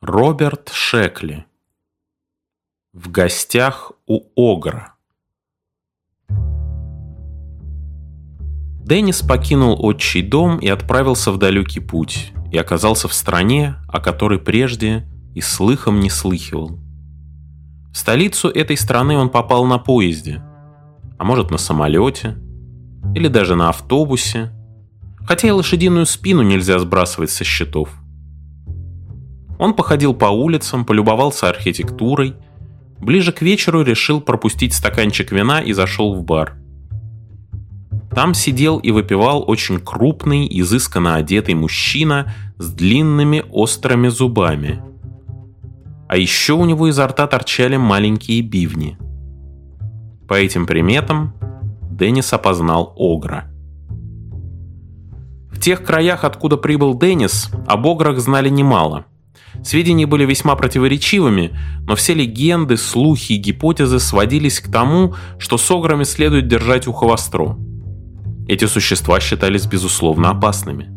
Роберт Шекли. В гостях у Огра. Деннис покинул отчий дом и отправился в далекий путь, и оказался в стране, о которой прежде и слыхом не слыхивал. В столицу этой страны он попал на поезде, а может на самолете, или даже на автобусе, хотя и лошадиную спину нельзя сбрасывать со счетов. Он походил по улицам, полюбовался архитектурой, ближе к вечеру решил пропустить стаканчик вина и зашел в бар. Там сидел и выпивал очень крупный, изысканно одетый мужчина с длинными острыми зубами. А еще у него изо рта торчали маленькие бивни. По этим приметам Деннис опознал Огра. В тех краях, откуда прибыл Деннис, об Ограх знали немало. Сведения были весьма противоречивыми, но все легенды, слухи и гипотезы сводились к тому, что с Ограми следует держать ухо востро. Эти существа считались безусловно опасными.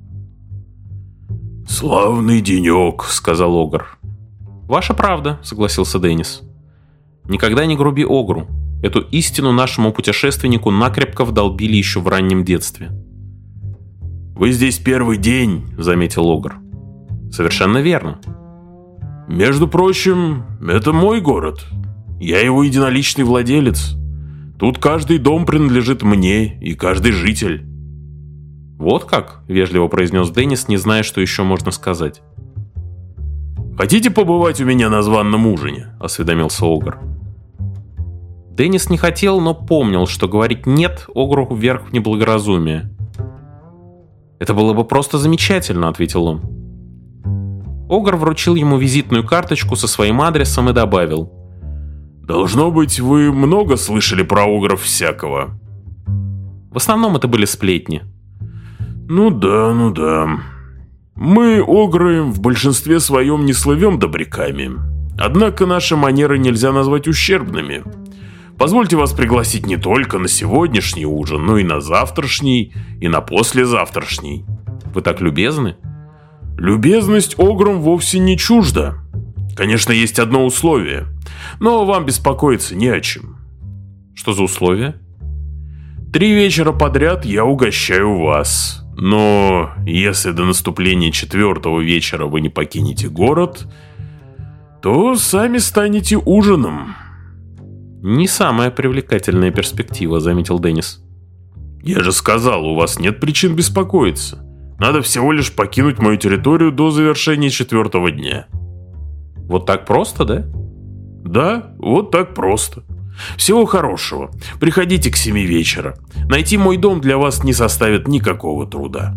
«Славный денек», — сказал Огр. «Ваша правда», — согласился Деннис. «Никогда не груби Огру. Эту истину нашему путешественнику накрепко вдолбили еще в раннем детстве». «Вы здесь первый день», — заметил Огр. «Совершенно верно». «Между прочим, это мой город. Я его единоличный владелец. Тут каждый дом принадлежит мне и каждый житель». «Вот как?» — вежливо произнес Деннис, не зная, что еще можно сказать. «Хотите побывать у меня на званном ужине?» — осведомился Огр. Деннис не хотел, но помнил, что говорить «нет» Огру вверх в неблагоразумие. «Это было бы просто замечательно», — ответил он. Огр вручил ему визитную карточку со своим адресом и добавил: «Должно быть, вы много слышали про Огров всякого». В основном это были сплетни. Ну да. Мы, Огры, в большинстве своем не слывем добряками. Однако наши манеры нельзя назвать ущербными. Позвольте вас пригласить не только на сегодняшний ужин, но и на завтрашний, и на послезавтрашний». «Вы так любезны?» «Любезность Ограм вовсе не чужда. Конечно, есть одно условие, но вам беспокоиться не о чем». «Что за условие?» 3 вечера подряд я угощаю вас. Но если до наступления 4-го вечера вы не покинете город, то сами станете ужином». «Не самая привлекательная перспектива», — заметил Деннис. «Я же сказал, у вас нет причин беспокоиться. Надо всего лишь покинуть мою территорию до завершения 4-го дня». «Вот так просто, да?» «Да, вот так просто. Всего хорошего. Приходите к 7 вечера. Найти мой дом для вас не составит никакого труда».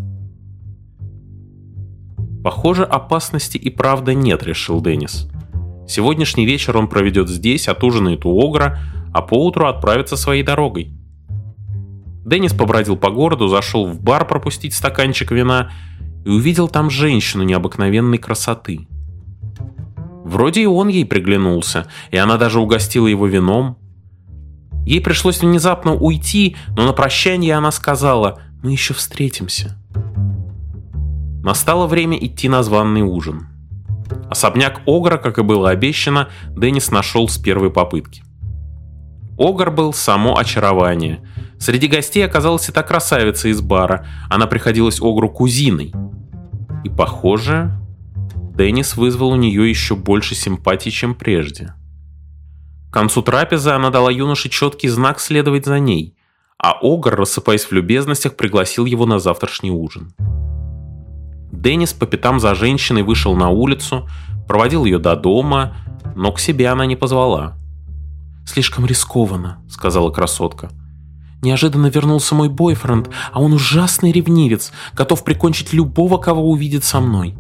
«Похоже, опасности и правда нет», — решил Деннис. «Сегодняшний вечер он проведет здесь, отужинает у Огра, а поутру отправится своей дорогой». Деннис побродил по городу, зашел в бар пропустить стаканчик вина и увидел там женщину необыкновенной красоты. Вроде и он ей приглянулся, и она даже угостила его вином. Ей пришлось внезапно уйти, но на прощание она сказала: «Мы еще встретимся». Настало время идти на званый ужин. Особняк Огра, как и было обещано, Деннис нашел с первой попытки. Огр был само очарование. Среди гостей оказалась и та красавица из бара. Она приходилась Огру кузиной. И, похоже, Деннис вызвал у нее еще больше симпатий, чем прежде. К концу трапезы она дала юноше четкий знак следовать за ней, а Огр, рассыпаясь в любезностях, пригласил его на завтрашний ужин. Деннис по пятам за женщиной вышел на улицу, проводил ее до дома, но к себе она не позвала. «Слишком рискованно», — сказала красотка. «Неожиданно вернулся мой бойфренд, а он ужасный ревнивец, готов прикончить любого, кого увидит со мной».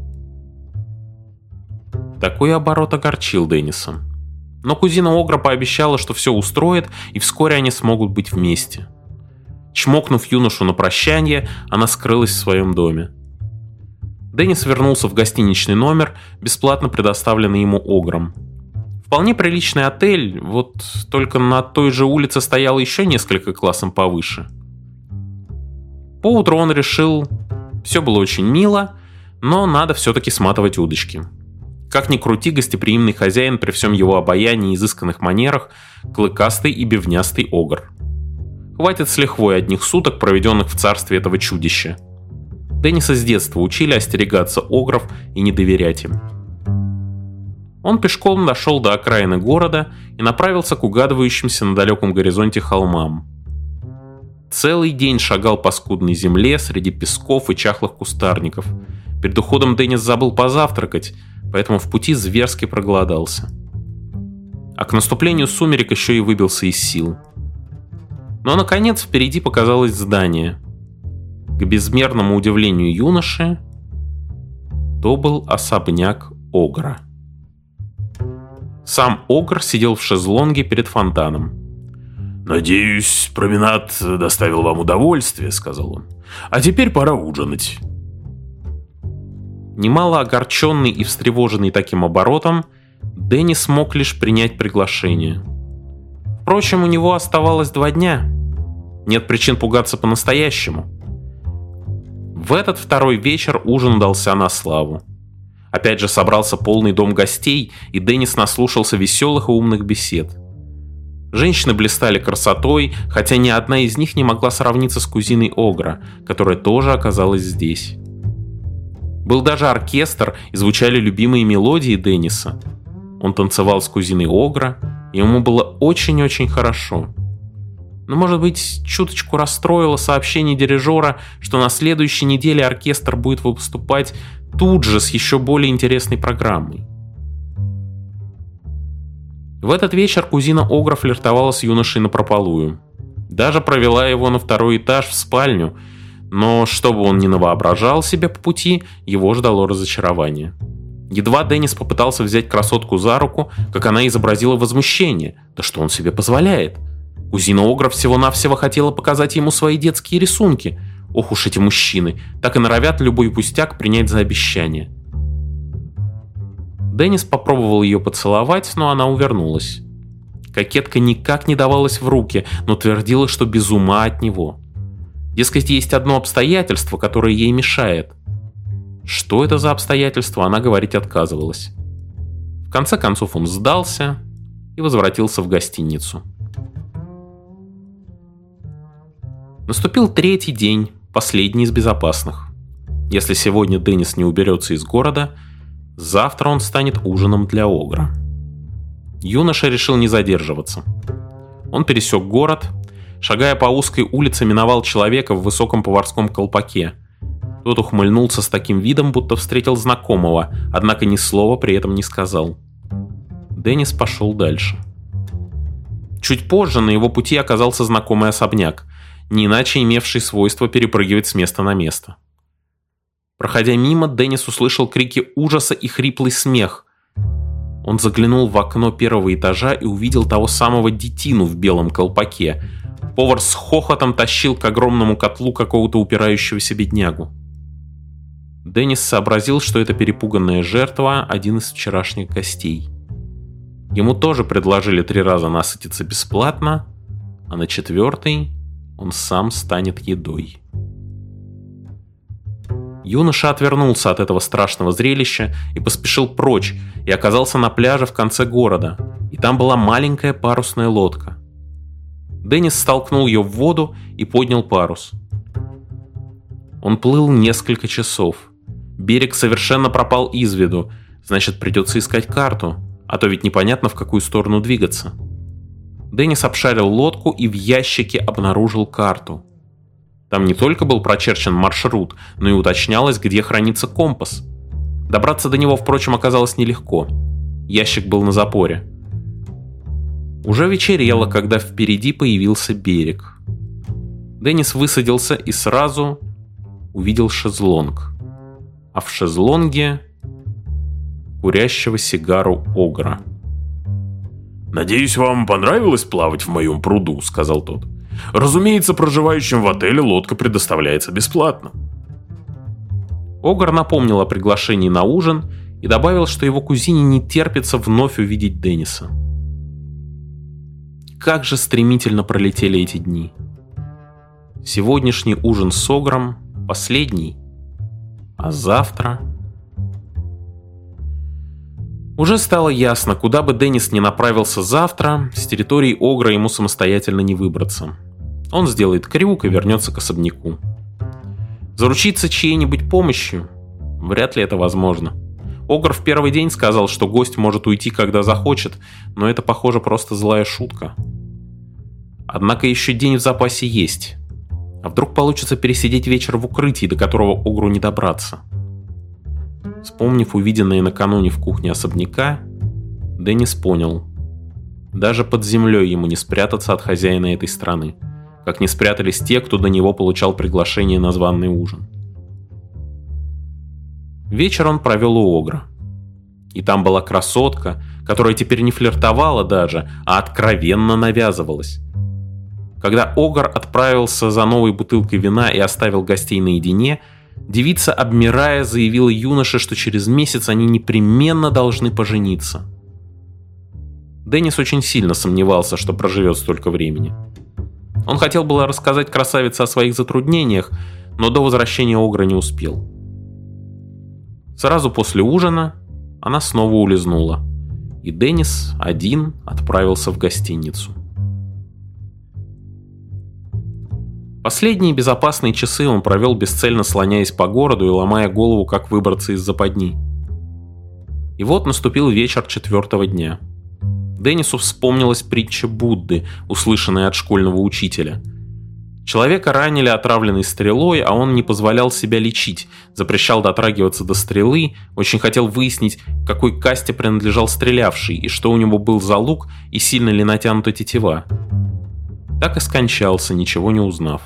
Такой оборот огорчил Денниса. Но кузина Огра пообещала, что все устроит, и вскоре они смогут быть вместе. Чмокнув юношу на прощание, она скрылась в своем доме. Деннис вернулся в гостиничный номер, бесплатно предоставленный ему Огром. Вполне приличный отель, вот только на той же улице стояло еще несколько классом повыше. Поутру он решил, все было очень мило, но надо все-таки сматывать удочки. Как ни крути, гостеприимный хозяин при всем его обаянии и изысканных манерах – клыкастый и бивнястый огр. Хватит с лихвой одних суток, проведенных в царстве этого чудища. Денниса с детства учили остерегаться огров и не доверять им. Он пешком дошел до окраины города и направился к угадывающимся на далеком горизонте холмам. Целый день шагал по скудной земле среди песков и чахлых кустарников. Перед уходом Деннис забыл позавтракать, поэтому в пути зверски проголодался. А к наступлению сумерек еще и выбился из сил. Но, наконец, впереди показалось здание. К безмерному удивлению юноши, то был особняк огра. Сам огр сидел в шезлонге перед фонтаном. «Надеюсь, променад доставил вам удовольствие», — сказал он. «А теперь пора ужинать». Немало огорченный и встревоженный таким оборотом, Деннис мог лишь принять приглашение. Впрочем, у него оставалось 2 дня. Нет причин пугаться по-настоящему. В этот второй вечер ужин удался на славу. Опять же собрался полный дом гостей, и Деннис наслушался веселых и умных бесед. Женщины блистали красотой, хотя ни одна из них не могла сравниться с кузиной огра, которая тоже оказалась здесь. Был даже оркестр, и звучали любимые мелодии Денниса. Он танцевал с кузиной огра, и ему было очень-очень хорошо. Но, может быть, чуточку расстроило сообщение дирижера, что на следующей неделе оркестр будет выступать тут же с еще более интересной программой. В этот вечер кузина огра флиртовала с юношей напропалую. Даже провела его на 2-й этаж в спальню, но чтобы он не навоображал себе по пути, его ждало разочарование. Едва Деннис попытался взять красотку за руку, как она изобразила возмущение. Да что он себе позволяет? Кузина огра всего-навсего хотела показать ему свои детские рисунки. Ох уж эти мужчины, так и норовят любой пустяк принять за обещание. Деннис попробовал ее поцеловать, но она увернулась. Кокетка никак не давалась в руки, но твердила, что без ума от него. Дескать, есть одно обстоятельство, которое ей мешает. Что это за обстоятельство, она говорить отказывалась. В конце концов он сдался и возвратился в гостиницу. Наступил 3-й день, последний из безопасных. Если сегодня Деннис не уберется из города, завтра он станет ужином для огра. Юноша решил не задерживаться. Он пересек город, шагая по узкой улице, миновал человека в высоком поварском колпаке. Тот ухмыльнулся с таким видом, будто встретил знакомого, однако ни слова при этом не сказал. Деннис пошел дальше. Чуть позже на его пути оказался знакомый особняк, не иначе имевший свойство перепрыгивать с места на место. Проходя мимо, Деннис услышал крики ужаса и хриплый смех. Он заглянул в окно 1-го этажа и увидел того самого детину в белом колпаке. Повар с хохотом тащил к огромному котлу какого-то упирающегося беднягу. Деннис сообразил, что это перепуганная жертва, один из вчерашних гостей. Ему тоже предложили 3 раза насытиться бесплатно, а на 4-й он сам станет едой. Юноша отвернулся от этого страшного зрелища и поспешил прочь, и оказался на пляже в конце города, и там была маленькая парусная лодка. Деннис столкнул ее в воду и поднял парус. Он плыл несколько часов. Берег совершенно пропал из виду, значит, придется искать карту, а то ведь непонятно, в какую сторону двигаться. Деннис обшарил лодку и в ящике обнаружил карту. Там не только был прочерчен маршрут, но и уточнялось, где хранится компас. Добраться до него, впрочем, оказалось нелегко. Ящик был на запоре. Уже вечерело, когда впереди появился берег. Деннис высадился и сразу увидел шезлонг. А в шезлонге курящего сигару огра. «Надеюсь, вам понравилось плавать в моем пруду», — сказал тот. «Разумеется, проживающим в отеле лодка предоставляется бесплатно». Огр напомнил о приглашении на ужин и добавил, что его кузине не терпится вновь увидеть Денниса. Как же стремительно пролетели эти дни. Сегодняшний ужин с огром последний, а завтра... Уже стало ясно, куда бы Деннис ни направился завтра, с территории Огра ему самостоятельно не выбраться. Он сделает крюк и вернется к особняку. Заручиться чьей-нибудь помощью? Вряд ли это возможно. Огр в первый день сказал, что гость может уйти, когда захочет, но это, похоже, просто злая шутка. Однако еще день в запасе есть. А вдруг получится пересидеть вечер в укрытии, до которого Огру не добраться? Вспомнив увиденное накануне в кухне особняка, Деннис понял. Даже под землей ему не спрятаться от хозяина этой страны, как не спрятались те, кто до него получал приглашение на званый ужин. Вечер он провел у Огра. И там была красотка, которая теперь не флиртовала даже, а откровенно навязывалась. Когда Огр отправился за новой бутылкой вина и оставил гостей наедине, девица, обмирая, заявила юноше, что через месяц они непременно должны пожениться. Деннис очень сильно сомневался, что проживет столько времени. Он хотел было рассказать красавице о своих затруднениях, но до возвращения Огра не успел. Сразу после ужина она снова улизнула, и Деннис один отправился в гостиницу. Последние безопасные часы он провел бесцельно слоняясь по городу и ломая голову, как выбраться из западни. И вот наступил вечер 4-го дня. Деннису вспомнилась притча Будды, услышанная от школьного учителя. Человека ранили отравленной стрелой, а он не позволял себя лечить, запрещал дотрагиваться до стрелы, очень хотел выяснить, к какой касте принадлежал стрелявший, и что у него был за лук, и сильно ли натянута тетива. Так и скончался, ничего не узнав.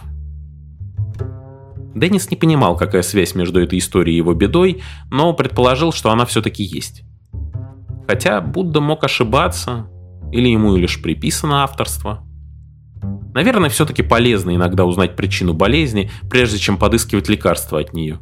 Деннис не понимал, какая связь между этой историей и его бедой, но предположил, что она все-таки есть. Хотя Будда мог ошибаться, или ему лишь приписано авторство. Наверное, все-таки полезно иногда узнать причину болезни, прежде чем подыскивать лекарства от нее.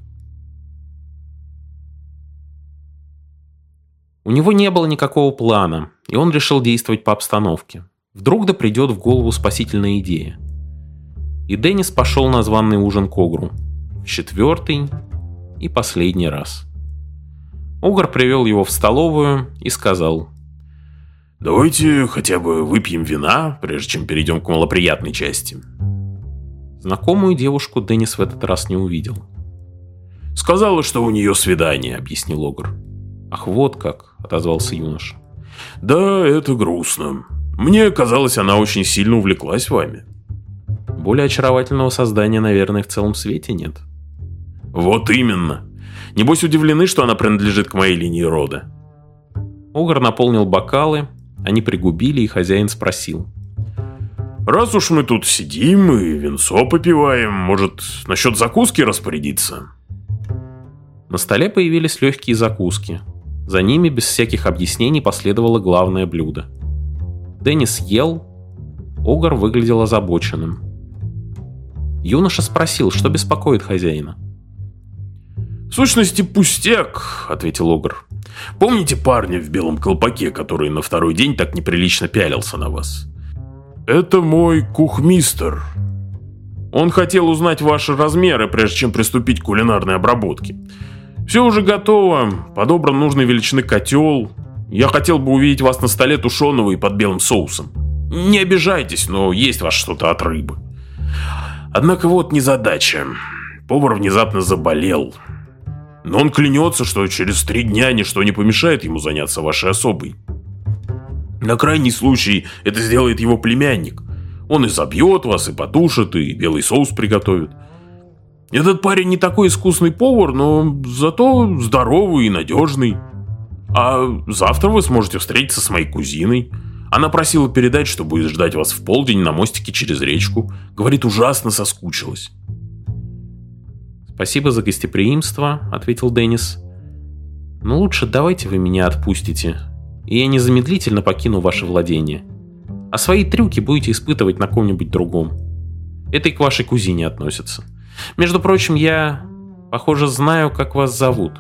У него не было никакого плана, и он решил действовать по обстановке. Вдруг да придет в голову спасительная идея. И Деннис пошел на званый ужин к Огру. В 4-й и последний раз. Огр привел его в столовую и сказал: «Давайте хотя бы выпьем вина, прежде чем перейдем к малоприятной части». Знакомую девушку Деннис в этот раз не увидел. «Сказала, что у нее свидание», — объяснил Огр. «Ах, вот как», — отозвался юноша. «Да, это грустно. Мне казалось, она очень сильно увлеклась вами». «Более очаровательного создания, наверное, в целом свете нет». «Вот именно. Небось удивлены, что она принадлежит к моей линии рода». Огр наполнил бокалы, они пригубили, и хозяин спросил: «Раз уж мы тут сидим и винцо попиваем, может, насчет закуски распорядиться?» На столе появились легкие закуски. За ними без всяких объяснений последовало главное блюдо. Деннис ел, Огр выглядел озабоченным. Юноша спросил, что беспокоит хозяина. «В сущности, пустяк», — ответил Огр. «Помните парня в белом колпаке, который на второй день так неприлично пялился на вас? Это мой кухмистер. Он хотел узнать ваши размеры, прежде чем приступить к кулинарной обработке. Все уже готово, подобран нужной величины котел. Я хотел бы увидеть вас на столе тушеного и под белым соусом. Не обижайтесь, но есть вас что-то от рыбы. Однако вот незадача. Повар внезапно заболел. Но он клянется, что через 3 дня ничто не помешает ему заняться вашей особой. На крайний случай это сделает его племянник. Он и забьет вас, и потушит, и белый соус приготовит. Этот парень не такой искусный повар, но зато здоровый и надежный. А завтра вы сможете встретиться с моей кузиной. Она просила передать, что будет ждать вас в полдень на мостике через речку. Говорит, ужасно соскучилась». «Спасибо за гостеприимство», — ответил Деннис. «Но лучше давайте вы меня отпустите, и я незамедлительно покину ваше владение. А свои трюки будете испытывать на ком-нибудь другом. Это и к вашей кузине относится. Между прочим, я, похоже, знаю, как вас зовут».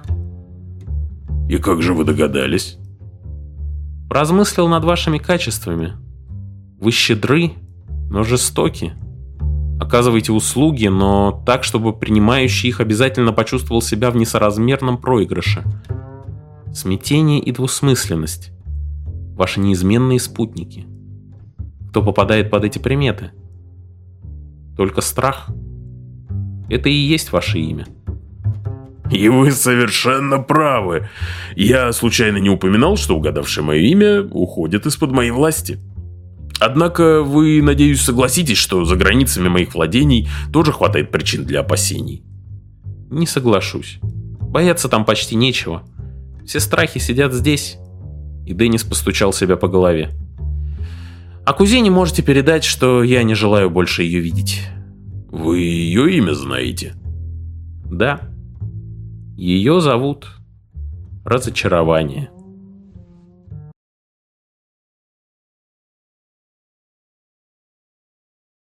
«И как же вы догадались?» «Поразмыслил над вашими качествами. Вы щедры, но жестоки. Оказываете услуги, но так, чтобы принимающий их обязательно почувствовал себя в несоразмерном проигрыше. Смятение и двусмысленность – ваши неизменные спутники. Кто попадает под эти приметы? Только страх. Это и есть ваше имя. И вы совершенно правы. Я случайно не упоминал, что угадавшее мое имя уходит из-под моей власти. Однако вы, надеюсь, согласитесь, что за границами моих владений тоже хватает причин для опасений. Не соглашусь. Бояться там почти нечего. Все страхи сидят здесь. И Деннис постучал себя по голове. А кузине можете передать, что я не желаю больше ее видеть. Вы ее имя знаете? Да. Ее зовут Разочарование.